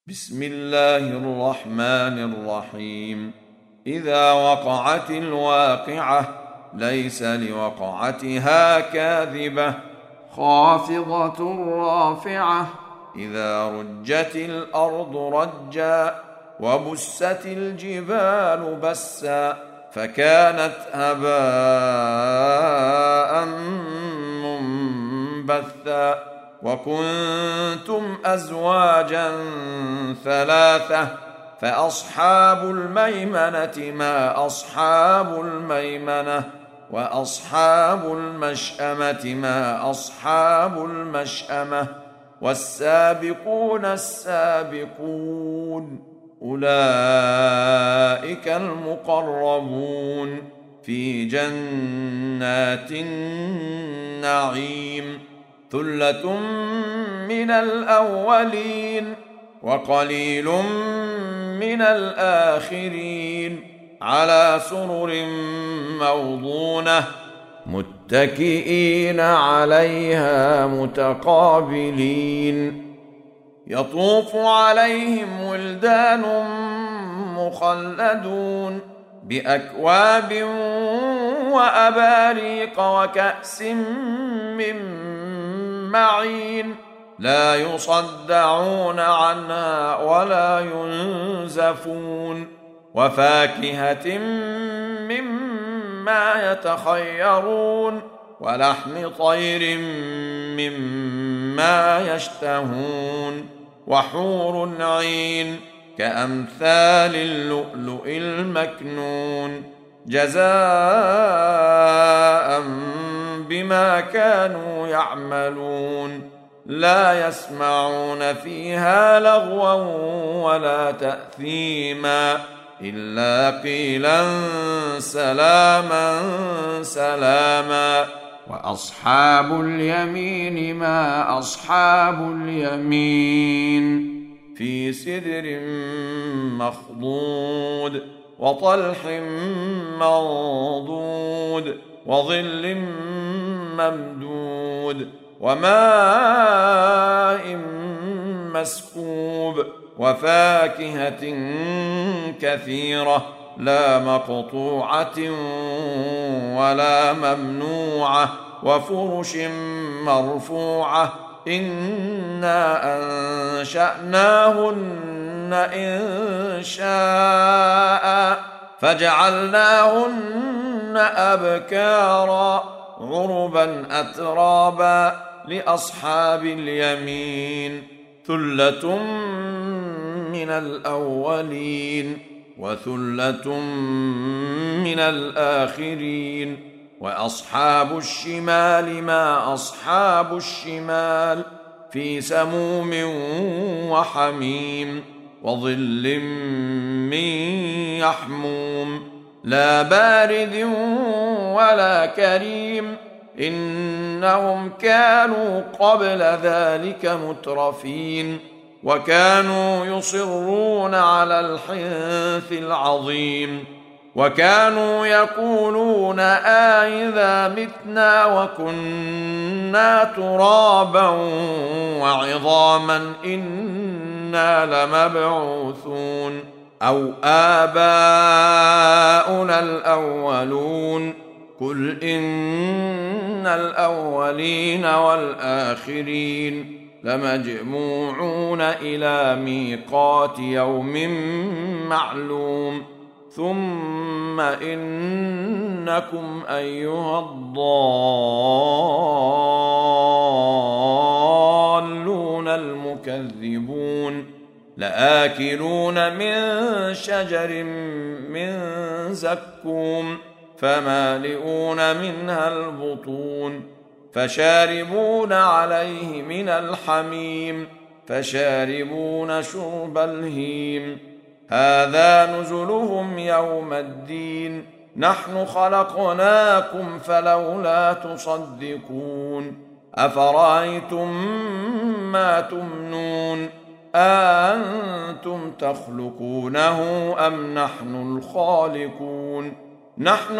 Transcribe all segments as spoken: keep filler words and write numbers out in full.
بسم الله الرحمن الرحيم. إذا وقعت الواقعة ليس لوقعتها كاذبة خافضة رافعة. إذا رجت الأرض رجا وبست الجبال بسا فكانت هباء منبثا وكنتم أزواجا ثلاثة فأصحاب الميمنة ما أصحاب الميمنة وأصحاب المشأمة ما أصحاب المشأمة والسابقون السابقون أولئك المقربون في جنات النعيم ثلة من الأولين وقليل من الآخرين على سرر موضونة متكئين عليها متقابلين يطوف عليهم ولدان مخلدون بأكواب وأباريق وكأس من معين لا يصدعون عنها ولا ينزفون وفاكهة مما يتخيرون ولحم طير مما يشتهون وحور عين كأمثال اللؤلؤ المكنون جزاء بما كانوا يعملون لا يسمعون فيها لغوا ولا تأثيما إلا قيلا سلاما سلاما وأصحاب اليمين ما أصحاب اليمين في سدر مخضود وطلح منضود وظل ممدود وماء مسكوب وفاكهة كثيرة لا مقطوعة ولا ممنوعة وفرش مرفوعة إنا أنشأناهن إن شاء فجعلناهن أبكارا عربا أترابا لأصحاب اليمين ثلة من الأولين وثلة من الآخرين وأصحاب الشمال ما أصحاب الشمال في سموم وحميم وظل من يحموم لا بارد ولا كريم إنهم كانوا قبل ذلك مترفين وكانوا يصرون على الحنث العظيم وكانوا يقولون آئذا متنا وكنا ترابا وعظاما إنا لمبعوثون أو آباؤنا الأولون قل إن الأولين والآخرين لمجموعون إلى ميقات يوم معلوم ثم إنكم أيها الضالون المكذبون لآكلون من شجر من زكوم فمالئون منها البطون فشاربون عليه من الحميم فشاربون شرب الهيم هذا نزلهم يوم الدين نحن خلقناكم فلولا تصدقون أفرأيتم ما تمنون أأنتم تخلقونه أم نحن الخالقون نحن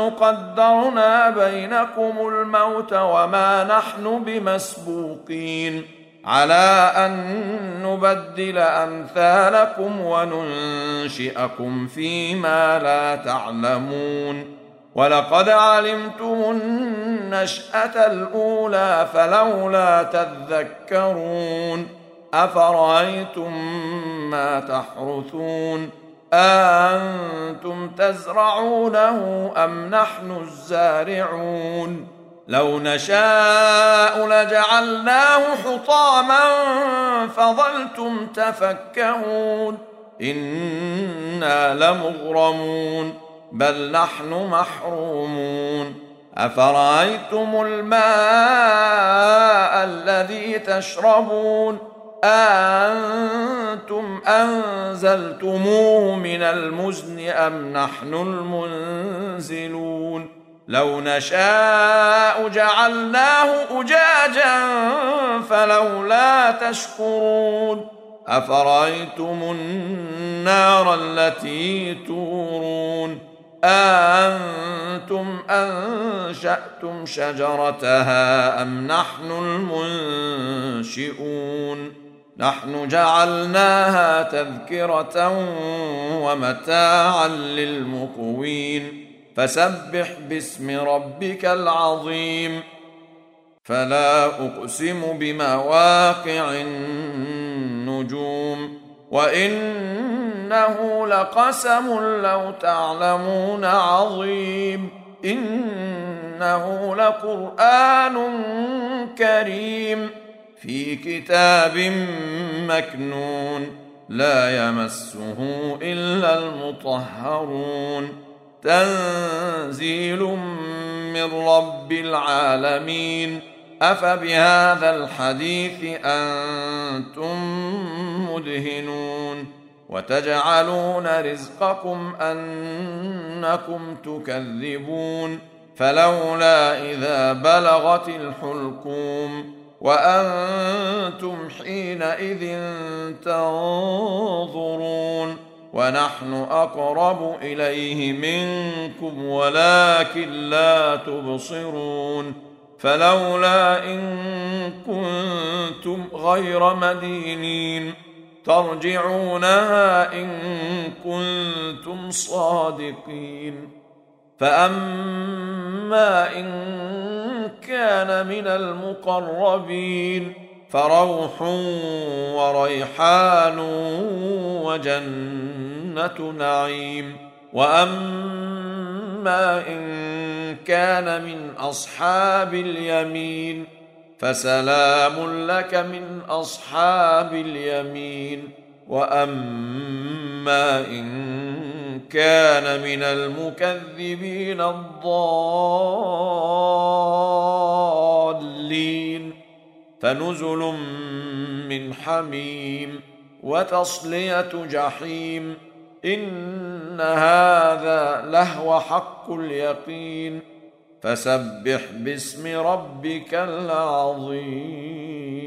قدرنا بينكم الموت وما نحن بمسبوقين على أن نبدل أمثالكم وننشئكم فيما لا تعلمون ولقد علمتم النشأة الأولى فلولا تذكرون أفرأيتم ما تحرثون أأنتم تزرعونه أم نحن الزارعون لو نشاء لجعلناه حطاما فظلتم تفكهون إنا لمغرمون بل نحن محرومون أفرأيتم الماء الذي تشربون أأنتم أنزلتموه من المزن أم نحن المنزلون لو نشاء جعلناه أجاجا فلولا تشكرون أفرأيتم النار التي تورون أأنتم أنشأتم شجرتها أم نحن المنشئون نحن جعلناها تذكرة ومتاعا للمقوين فسبح باسم ربك العظيم فلا أقسم بمواقع النجوم وإنه لقسم لو تعلمون عظيم إنه لقرآن كريم في كتاب مكنون لا يمسه إلا المطهرون تنزيل من رب العالمين أفبهذا الحديث أنتم مدهنون وتجعلون رزقكم أنكم تكذبون فلولا إذا بلغت الحلقوم وأنتم حينئذ تنظرون ونحن أقرب إليه منكم ولكن لا تبصرون فلولا إن كنتم غير مدينين ترجعونها إن كنتم صادقين فأما إن كان من المقربين فروح وريحان وجنة نعيم وأما إن كان من أصحاب اليمين فسلام لك من أصحاب اليمين وأما إن كان من المكذبين الضالين فنزل من حميم وتصلية جحيم إن هذا لهو حق اليقين فسبح باسم ربك العظيم